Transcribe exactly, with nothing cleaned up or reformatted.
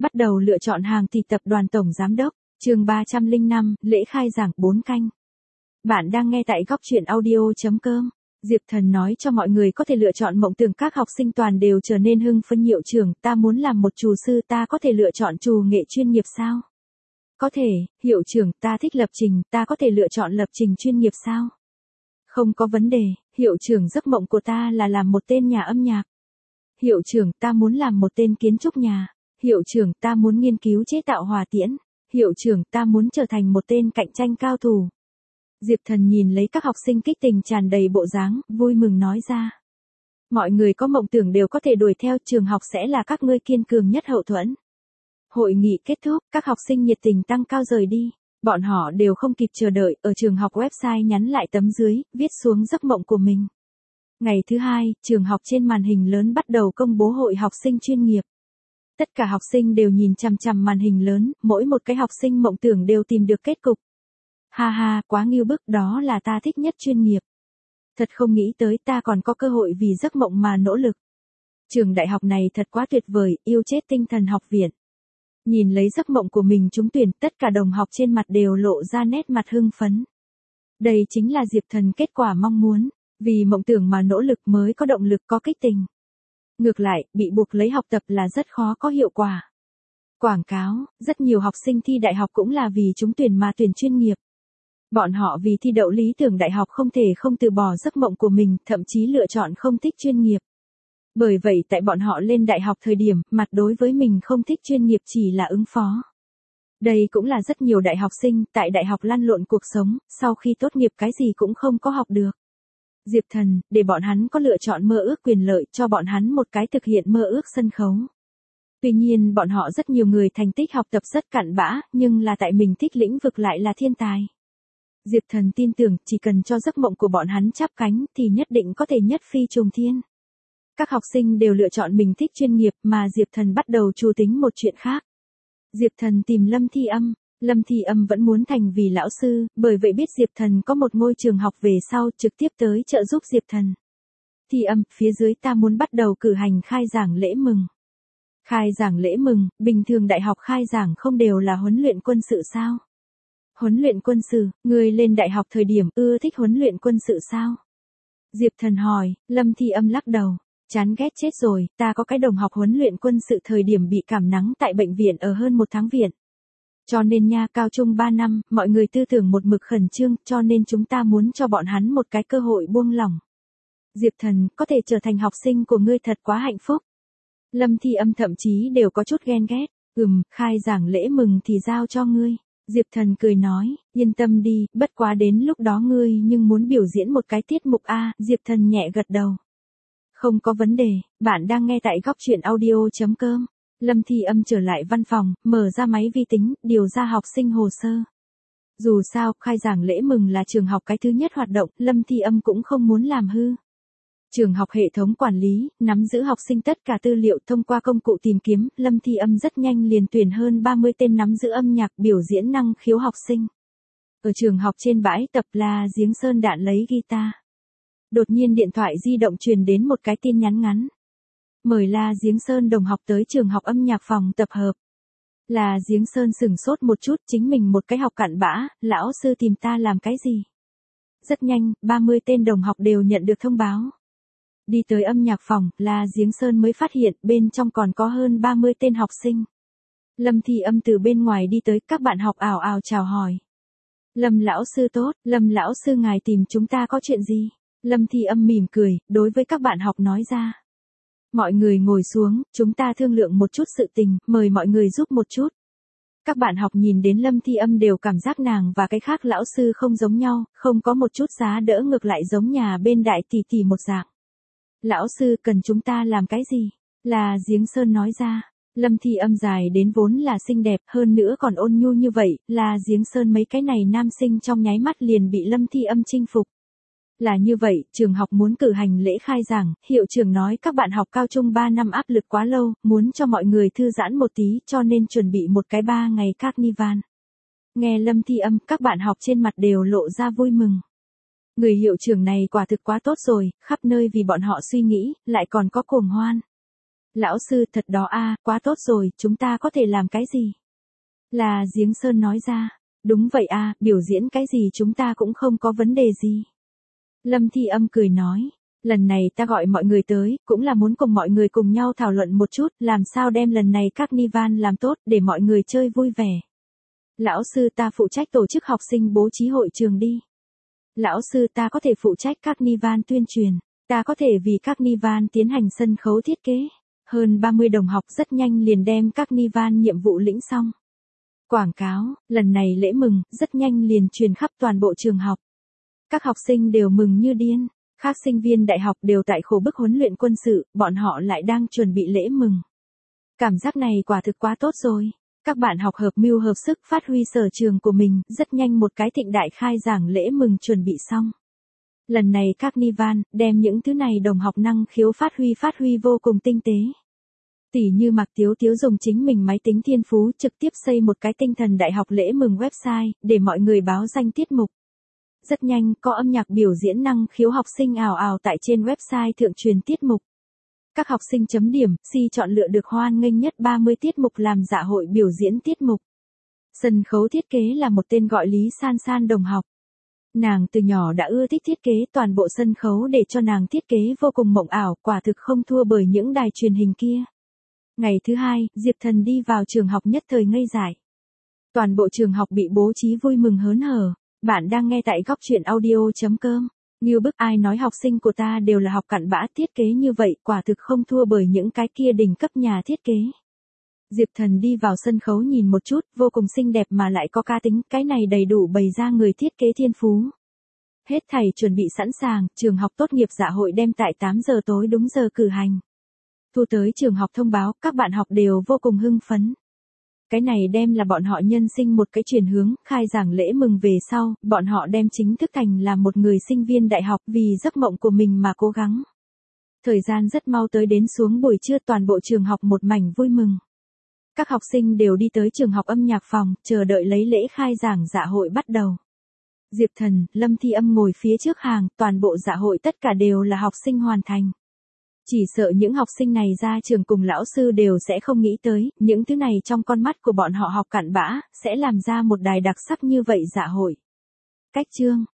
Bắt đầu lựa chọn hàng thì tập đoàn tổng giám đốc, chương ba trăm lẻ năm, lễ khai giảng bốn canh. Bạn đang nghe tại góc truyện audio chấm com. Diệp Thần nói cho mọi người có thể lựa chọn mộng tưởng, các học sinh toàn đều trở nên hưng phấn. Hiệu trưởng, ta muốn làm một trù sư, ta có thể lựa chọn trù nghệ chuyên nghiệp sao? Có thể. Hiệu trưởng, ta thích lập trình, ta có thể lựa chọn lập trình chuyên nghiệp sao? Không có vấn đề. Hiệu trưởng, giấc mộng của ta là làm một tên nhà âm nhạc. Hiệu trưởng, ta muốn làm một tên kiến trúc nhà. Hiệu trưởng, ta muốn nghiên cứu chế tạo hỏa tiễn. Hiệu trưởng, ta muốn trở thành một tên cạnh tranh cao thủ. Diệp Thần nhìn lấy các học sinh kích tình tràn đầy bộ dáng, vui mừng nói ra. Mọi người có mộng tưởng đều có thể đuổi theo, trường học sẽ là các ngươi kiên cường nhất hậu thuẫn. Hội nghị kết thúc, các học sinh nhiệt tình tăng cao rời đi. Bọn họ đều không kịp chờ đợi, ở trường học website nhắn lại tấm dưới, viết xuống giấc mộng của mình. Ngày thứ hai, trường học trên màn hình lớn bắt đầu công bố hội học sinh chuyên nghiệp. Tất cả học sinh đều nhìn chằm chằm màn hình lớn, mỗi một cái học sinh mộng tưởng đều tìm được kết cục. Ha ha, quá ngưu bức, đó là ta thích nhất chuyên nghiệp. Thật không nghĩ tới ta còn có cơ hội vì giấc mộng mà nỗ lực. Trường đại học này thật quá tuyệt vời, yêu chết tinh thần học viện. Nhìn lấy giấc mộng của mình trúng tuyển, tất cả đồng học trên mặt đều lộ ra nét mặt hưng phấn. Đây chính là Diệp Thần kết quả mong muốn, vì mộng tưởng mà nỗ lực mới có động lực, có kích tình. Ngược lại, bị buộc lấy học tập là rất khó có hiệu quả. Quảng cáo, rất nhiều học sinh thi đại học cũng là vì trúng tuyển mà tuyển chuyên nghiệp. Bọn họ vì thi đậu lý tưởng đại học không thể không từ bỏ giấc mộng của mình, thậm chí lựa chọn không thích chuyên nghiệp. Bởi vậy tại bọn họ lên đại học thời điểm, mặt đối với mình không thích chuyên nghiệp chỉ là ứng phó. Đây cũng là rất nhiều đại học sinh tại đại học lăn lộn cuộc sống, sau khi tốt nghiệp cái gì cũng không có học được. Diệp Thần, để bọn hắn có lựa chọn mơ ước quyền lợi, cho bọn hắn một cái thực hiện mơ ước sân khấu. Tuy nhiên bọn họ rất nhiều người thành tích học tập rất cặn bã, nhưng là tại mình thích lĩnh vực lại là thiên tài. Diệp Thần tin tưởng chỉ cần cho giấc mộng của bọn hắn chắp cánh thì nhất định có thể nhất phi trùng thiên. Các học sinh đều lựa chọn mình thích chuyên nghiệp mà Diệp Thần bắt đầu chủ tính một chuyện khác. Diệp Thần tìm Lâm Thi Âm. Lâm Thi Âm vẫn muốn thành vì lão sư, bởi vậy biết Diệp Thần có một ngôi trường học về sau trực tiếp tới trợ giúp Diệp Thần. Thi Âm, phía dưới ta muốn bắt đầu cử hành khai giảng lễ mừng. Khai giảng lễ mừng, bình thường đại học khai giảng không đều là huấn luyện quân sự sao? Huấn luyện quân sự, người lên đại học thời điểm ưa thích huấn luyện quân sự sao? Diệp Thần hỏi. Lâm Thi Âm lắc đầu. Chán ghét chết rồi, ta có cái đồng học huấn luyện quân sự thời điểm bị cảm nắng tại bệnh viện ở hơn một tháng viện. Cho nên nha, cao trung ba năm, mọi người tư tưởng một mực khẩn trương, cho nên chúng ta muốn cho bọn hắn một cái cơ hội buông lỏng. Diệp Thần, có thể trở thành học sinh của ngươi thật quá hạnh phúc. Lâm Thi Âm thậm chí đều có chút ghen ghét. Ừm, khai giảng lễ mừng thì giao cho ngươi. Diệp Thần cười nói, yên tâm đi, bất quá đến lúc đó ngươi nhưng muốn biểu diễn một cái tiết mục a. Diệp Thần nhẹ gật đầu. Không có vấn đề, bạn đang nghe tại góc truyện audio chấm com. Lâm Thi Âm trở lại văn phòng, mở ra máy vi tính, điều ra học sinh hồ sơ. Dù sao, khai giảng lễ mừng là trường học cái thứ nhất hoạt động, Lâm Thi Âm cũng không muốn làm hư. Trường học hệ thống quản lý, nắm giữ học sinh tất cả tư liệu thông qua công cụ tìm kiếm, Lâm Thi Âm rất nhanh liền tuyển hơn ba mươi tên nắm giữ âm nhạc biểu diễn năng khiếu học sinh. Ở trường học trên bãi tập La Giếng Sơn Đạn lấy guitar. Đột nhiên điện thoại di động truyền đến một cái tin nhắn ngắn. Mời La Giếng Sơn đồng học tới trường học âm nhạc phòng tập hợp. La Giếng Sơn sửng sốt một chút, chính mình một cái học cặn bã, lão sư tìm ta làm cái gì? Rất nhanh, ba mươi tên đồng học đều nhận được thông báo. Đi tới âm nhạc phòng, La Giếng Sơn mới phát hiện bên trong còn có hơn ba mươi tên học sinh. Lâm Thi Âm từ bên ngoài đi tới, các bạn học ào ào chào hỏi. Lâm lão sư tốt, Lâm lão sư ngài tìm chúng ta có chuyện gì? Lâm Thi Âm mỉm cười, đối với các bạn học nói ra. Mọi người ngồi xuống, chúng ta thương lượng một chút sự tình, mời mọi người giúp một chút. Các bạn học nhìn đến Lâm Thi Âm đều cảm giác nàng và cái khác lão sư không giống nhau, không có một chút giá đỡ, ngược lại giống nhà bên đại tỷ tỷ một dạng. Lão sư cần chúng ta làm cái gì? Là Giếng Sơn nói ra. Lâm Thi Âm dài đến vốn là xinh đẹp, hơn nữa còn ôn nhu như vậy, là Giếng Sơn mấy cái này nam sinh trong nháy mắt liền bị Lâm Thi Âm chinh phục. Là như vậy, trường học muốn cử hành lễ khai giảng, hiệu trưởng nói các bạn học cao trung ba năm áp lực quá lâu, muốn cho mọi người thư giãn một tí, cho nên chuẩn bị một cái ba ngày carnival. Nghe Lâm Thi Âm, các bạn học trên mặt đều lộ ra vui mừng. Người hiệu trưởng này quả thực quá tốt rồi, khắp nơi vì bọn họ suy nghĩ, lại còn có cuồng hoan. Lão sư thật đó a, quá tốt rồi, chúng ta có thể làm cái gì? Là Giếng Sơn nói ra. Đúng vậy a, biểu diễn cái gì chúng ta cũng không có vấn đề gì. Lâm Thi Âm cười nói. Lần này ta gọi mọi người tới, cũng là muốn cùng mọi người cùng nhau thảo luận một chút, làm sao đem lần này Carnival làm tốt để mọi người chơi vui vẻ. Lão sư ta phụ trách tổ chức học sinh bố trí hội trường đi. Lão sư ta có thể phụ trách Carnival tuyên truyền. Ta có thể vì Carnival tiến hành sân khấu thiết kế. Hơn ba mươi đồng học rất nhanh liền đem Carnival nhiệm vụ lĩnh xong. Quảng cáo, lần này lễ mừng, rất nhanh liền truyền khắp toàn bộ trường học. Các học sinh đều mừng như điên. Các sinh viên đại học đều tại khổ bức huấn luyện quân sự, bọn họ lại đang chuẩn bị lễ mừng. Cảm giác này quả thực quá tốt rồi. Các bạn học hợp mưu hợp sức phát huy sở trường của mình, rất nhanh một cái thịnh đại khai giảng lễ mừng chuẩn bị xong. Lần này Carnival, đem những thứ này đồng học năng khiếu phát huy phát huy vô cùng tinh tế. Tỷ như Mạc Tiếu Tiếu dùng chính mình máy tính thiên phú trực tiếp xây một cái tinh thần đại học lễ mừng website, để mọi người báo danh tiết mục. Rất nhanh, có âm nhạc biểu diễn năng khiếu học sinh ào ào tại trên website thượng truyền tiết mục. Các học sinh chấm điểm, si chọn lựa được hoan nghênh nhất ba mươi tiết mục làm dạ hội biểu diễn tiết mục. Sân khấu thiết kế là một tên gọi Lý San San đồng học. Nàng từ nhỏ đã ưa thích thiết kế toàn bộ sân khấu để cho nàng thiết kế vô cùng mộng ảo, quả thực không thua bởi những đài truyền hình kia. Ngày thứ hai, Diệp Thần đi vào trường học nhất thời ngây dại. Toàn bộ trường học bị bố trí vui mừng hớn hở. Bạn đang nghe tại góc truyện audio chấm com. Như bức ai nói học sinh của ta đều là học cặn bã thiết kế như vậy, quả thực không thua bởi những cái kia đỉnh cấp nhà thiết kế. Diệp Thần đi vào sân khấu nhìn một chút, vô cùng xinh đẹp mà lại có cá tính, cái này đầy đủ bày ra người thiết kế thiên phú. Hết thảy chuẩn bị sẵn sàng, trường học tốt nghiệp dạ hội đem tại tám giờ tối đúng giờ cử hành. Thu tới trường học thông báo, các bạn học đều vô cùng hưng phấn. Cái này đem là bọn họ nhân sinh một cái chuyển hướng, khai giảng lễ mừng về sau, bọn họ đem chính thức thành là một người sinh viên đại học vì giấc mộng của mình mà cố gắng. Thời gian rất mau tới đến xuống buổi trưa toàn bộ trường học một mảnh vui mừng. Các học sinh đều đi tới trường học âm nhạc phòng, chờ đợi lấy lễ khai giảng dạ hội bắt đầu. Diệp Thần, Lâm Thi Âm ngồi phía trước hàng, toàn bộ dạ hội tất cả đều là học sinh hoàn thành. Chỉ sợ những học sinh này ra trường cùng lão sư đều sẽ không nghĩ tới, những thứ này trong con mắt của bọn họ học cặn bã, sẽ làm ra một đài đặc sắc như vậy dạ hội. Cách chương